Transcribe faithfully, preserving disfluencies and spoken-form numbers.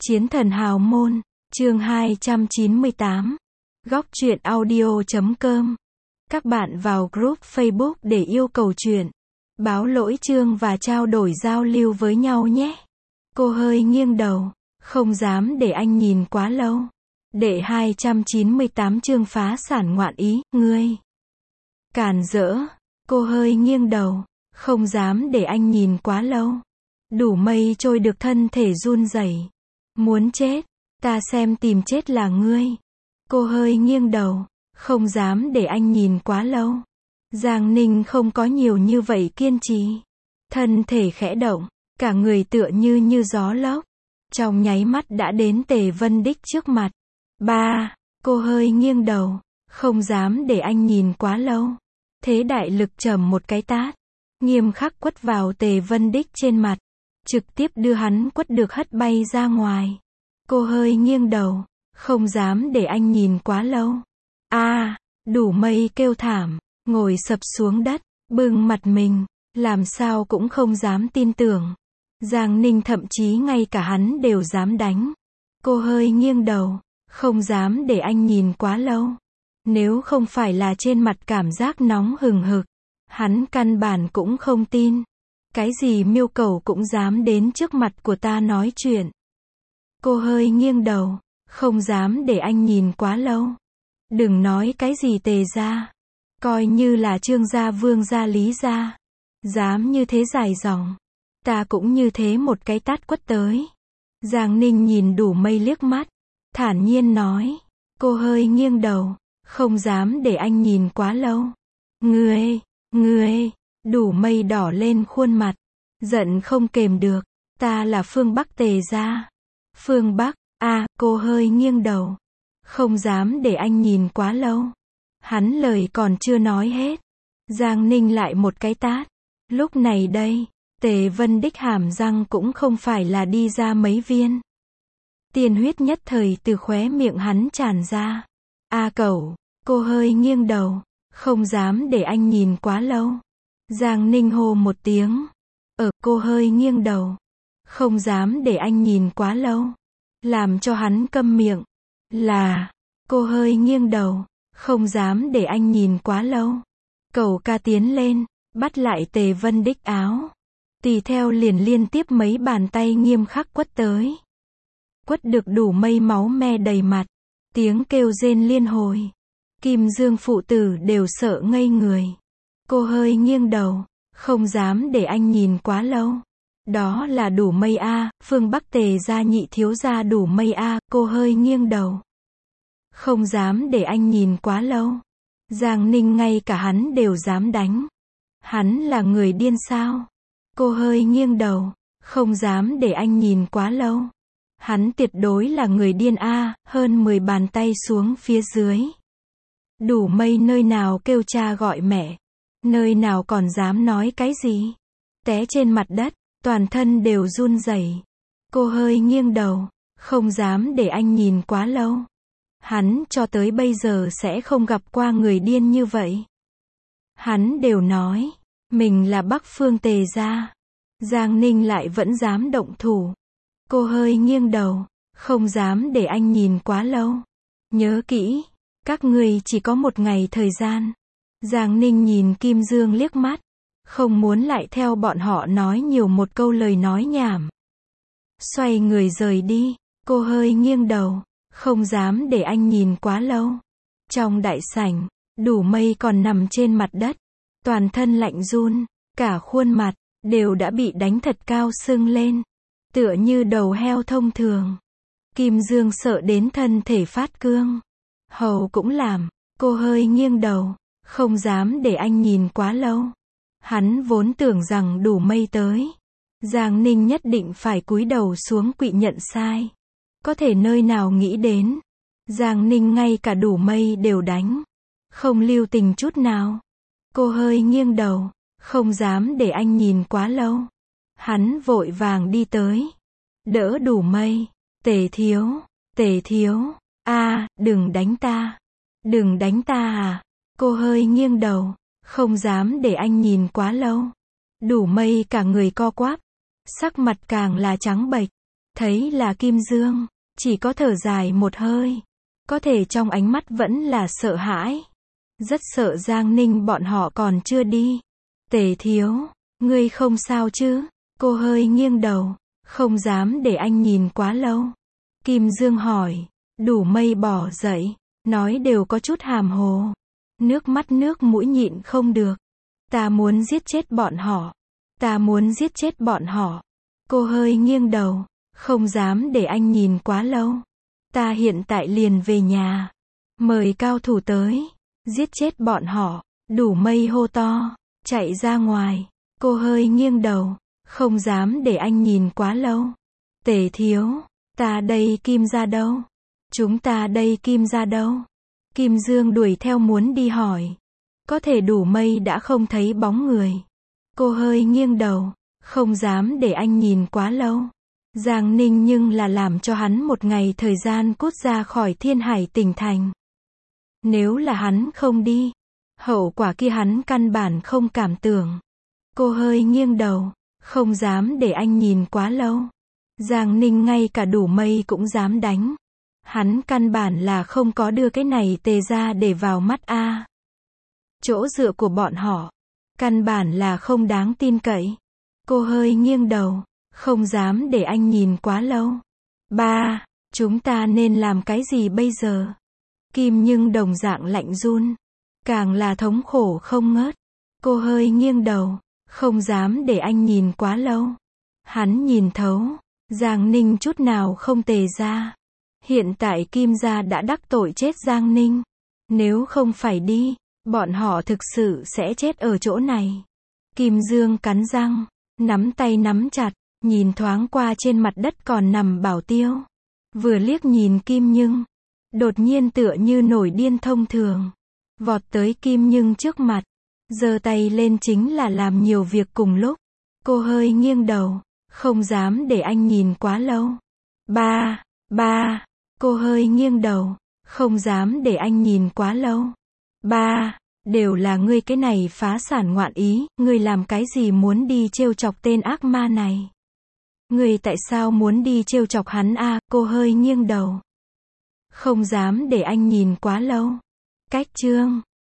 Chiến thần hào môn, chương hai trăm chín mươi tám. Góc truyện audio chấm com. Các bạn vào group Facebook để yêu cầu truyện, báo lỗi chương và trao đổi giao lưu với nhau nhé. Cô hơi nghiêng đầu, không dám để anh nhìn quá lâu. Đệ hai trăm chín mươi tám chương phá sản ngoạn ý, ngươi càn rỡ. Cô hơi nghiêng đầu, không dám để anh nhìn quá lâu. Đủ mây trôi được thân thể run rẩy. Muốn chết, ta xem tìm chết là ngươi. Cô hơi nghiêng đầu, không dám để anh nhìn quá lâu. Giang Ninh không có nhiều như vậy kiên trì. Thân thể khẽ động, cả người tựa như như gió lốc. Trong nháy mắt đã đến Tề Vân Đích trước mặt. Ba, cô hơi nghiêng đầu, không dám để anh nhìn quá lâu. Thế đại lực trầm một cái tát, nghiêm khắc quất vào Tề Vân Đích trên mặt. Trực tiếp đưa hắn quất được hất bay ra ngoài. Cô hơi nghiêng đầu, không dám để anh nhìn quá lâu. A, à, Đủ mây kêu thảm, ngồi sập xuống đất, bưng mặt mình, làm sao cũng không dám tin tưởng. Giang Ninh thậm chí ngay cả hắn đều dám đánh. Cô hơi nghiêng đầu, không dám để anh nhìn quá lâu. Nếu không phải là trên mặt cảm giác nóng hừng hực, hắn căn bản cũng không tin. Cái gì miêu cầu cũng dám đến trước mặt của ta nói chuyện. Cô hơi nghiêng đầu, không dám để anh nhìn quá lâu. Đừng nói cái gì Tề gia, coi như là Trương gia, Vương gia, Lý gia, dám như thế dài dòng, ta cũng như thế một cái tát quất tới. Giang Ninh nhìn Đủ mây liếc mắt, thản nhiên nói. Cô hơi nghiêng đầu, không dám để anh nhìn quá lâu. Ngươi, ngươi. Đủ mây đỏ lên khuôn mặt, giận không kềm được. Ta là phương Bắc Tề gia. Phương Bắc, a, à, cô hơi nghiêng đầu, không dám để anh nhìn quá lâu. Hắn lời còn chưa nói hết, Giang Ninh lại một cái tát. Lúc này đây, Tề Vân Đích hàm răng cũng không phải là đi ra mấy viên. Tiên huyết nhất thời từ khóe miệng hắn tràn ra. A à, cẩu, cô hơi nghiêng đầu, không dám để anh nhìn quá lâu. Giang Ninh hô một tiếng. Ở, cô hơi nghiêng đầu, không dám để anh nhìn quá lâu. Làm cho hắn câm miệng. Là, cô hơi nghiêng đầu, không dám để anh nhìn quá lâu. Cẩu ca tiến lên, bắt lại Tề Vân Đích áo. Tùy theo liền liên tiếp mấy bàn tay nghiêm khắc quất tới. Quất được Đủ mây máu me đầy mặt. Tiếng kêu rên liên hồi. Kim Dương phụ tử đều sợ ngây người. Cô hơi nghiêng đầu, không dám để anh nhìn quá lâu. Đó là Đủ mây a, phương Bắc Tề gia nhị thiếu gia Đủ mây a, cô hơi nghiêng đầu. Không dám để anh nhìn quá lâu. Giang Ninh ngay cả hắn đều dám đánh. Hắn là người điên sao? Cô hơi nghiêng đầu, không dám để anh nhìn quá lâu. Hắn tuyệt đối là người điên a, hơn mười bàn tay xuống phía dưới. Đủ mây nơi nào kêu cha gọi mẹ. Nơi nào còn dám nói cái gì. Té trên mặt đất, toàn thân đều run rẩy. Cô hơi nghiêng đầu, không dám để anh nhìn quá lâu. Hắn cho tới bây giờ sẽ không gặp qua người điên như vậy. Hắn đều nói, mình là Bắc phương Tề gia. Giang Ninh lại vẫn dám động thủ. Cô hơi nghiêng đầu, không dám để anh nhìn quá lâu. Nhớ kỹ, các ngươi chỉ có một ngày thời gian. Giang Ninh nhìn Kim Dương liếc mắt, không muốn lại theo bọn họ nói nhiều một câu lời nói nhảm. Xoay người rời đi, cô hơi nghiêng đầu, không dám để anh nhìn quá lâu. Trong đại sảnh, Đủ mây còn nằm trên mặt đất, toàn thân lạnh run, cả khuôn mặt đều đã bị đánh thật cao sưng lên, tựa như đầu heo thông thường. Kim Dương sợ đến thân thể phát cương. Hầu cũng làm, cô hơi nghiêng đầu, không dám để anh nhìn quá lâu. Hắn vốn tưởng rằng Đủ mây tới, Giang Ninh nhất định phải cúi đầu xuống quỵ nhận sai. Có thể nơi nào nghĩ đến, Giang Ninh ngay cả Đủ mây đều đánh, không lưu tình chút nào. Cô hơi nghiêng đầu, không dám để anh nhìn quá lâu. Hắn vội vàng đi tới, đỡ Đủ mây. Tề thiếu, Tề thiếu, a, à, đừng đánh ta, đừng đánh ta à. Cô hơi nghiêng đầu, không dám để anh nhìn quá lâu. Đủ mây cả người co quắp, sắc mặt càng là trắng bệch. Thấy là Kim Dương, chỉ có thở dài một hơi. Có thể trong ánh mắt vẫn là sợ hãi. Rất sợ Giang Ninh bọn họ còn chưa đi. Tề thiếu, ngươi không sao chứ? Cô hơi nghiêng đầu, không dám để anh nhìn quá lâu. Kim Dương hỏi, Đủ Mây bỏ dậy, nói đều có chút hàm hồ. Nước mắt nước mũi nhịn không được. Ta muốn giết chết bọn họ. Ta muốn giết chết bọn họ. Cô hơi nghiêng đầu, không dám để anh nhìn quá lâu. Ta hiện tại liền về nhà. Mời cao thủ tới. Giết chết bọn họ. Đủ Mây hô to, chạy ra ngoài. Cô hơi nghiêng đầu, không dám để anh nhìn quá lâu. Tề thiếu, ta đây Kim gia đâu? Chúng ta đây Kim gia đâu? Kim Dương đuổi theo muốn đi hỏi. Có thể Đủ Mây đã không thấy bóng người. Cô hơi nghiêng đầu, không dám để anh nhìn quá lâu. Giang Ninh nhưng là làm cho hắn một ngày thời gian cút ra khỏi Thiên Hải tỉnh thành. Nếu là hắn không đi, hậu quả kia hắn căn bản không cảm tưởng. Cô hơi nghiêng đầu, không dám để anh nhìn quá lâu. Giang Ninh ngay cả Đủ Mây cũng dám đánh. Hắn căn bản là không có đưa cái này Tề ra để vào mắt a. Chỗ dựa của bọn họ, căn bản là không đáng tin cậy. Cô hơi nghiêng đầu, không dám để anh nhìn quá lâu. Ba, chúng ta nên làm cái gì bây giờ? Kim Nhưng đồng dạng lạnh run, càng là thống khổ không ngớt. Cô hơi nghiêng đầu, không dám để anh nhìn quá lâu. Hắn nhìn thấu, Giang Ninh chút nào không Tề ra. Hiện tại Kim gia đã đắc tội chết Giang Ninh. Nếu không phải đi, bọn họ thực sự sẽ chết ở chỗ này. Kim Dương cắn răng, nắm tay nắm chặt, nhìn thoáng qua trên mặt đất còn nằm Bảo Tiêu. Vừa liếc nhìn Kim Nhưng, đột nhiên tựa như nổi điên thông thường. Vọt tới Kim Nhưng trước mặt, giơ tay lên chính là làm nhiều việc cùng lúc. Cô hơi nghiêng đầu, không dám để anh nhìn quá lâu. Ba, ba, cô hơi nghiêng đầu, không dám để anh nhìn quá lâu. Ba, đều là ngươi cái này phá sản ngoạn ý, ngươi làm cái gì muốn đi trêu chọc tên ác ma này? Ngươi tại sao muốn đi trêu chọc hắn a? Cô hơi nghiêng đầu, không dám để anh nhìn quá lâu. Cách chương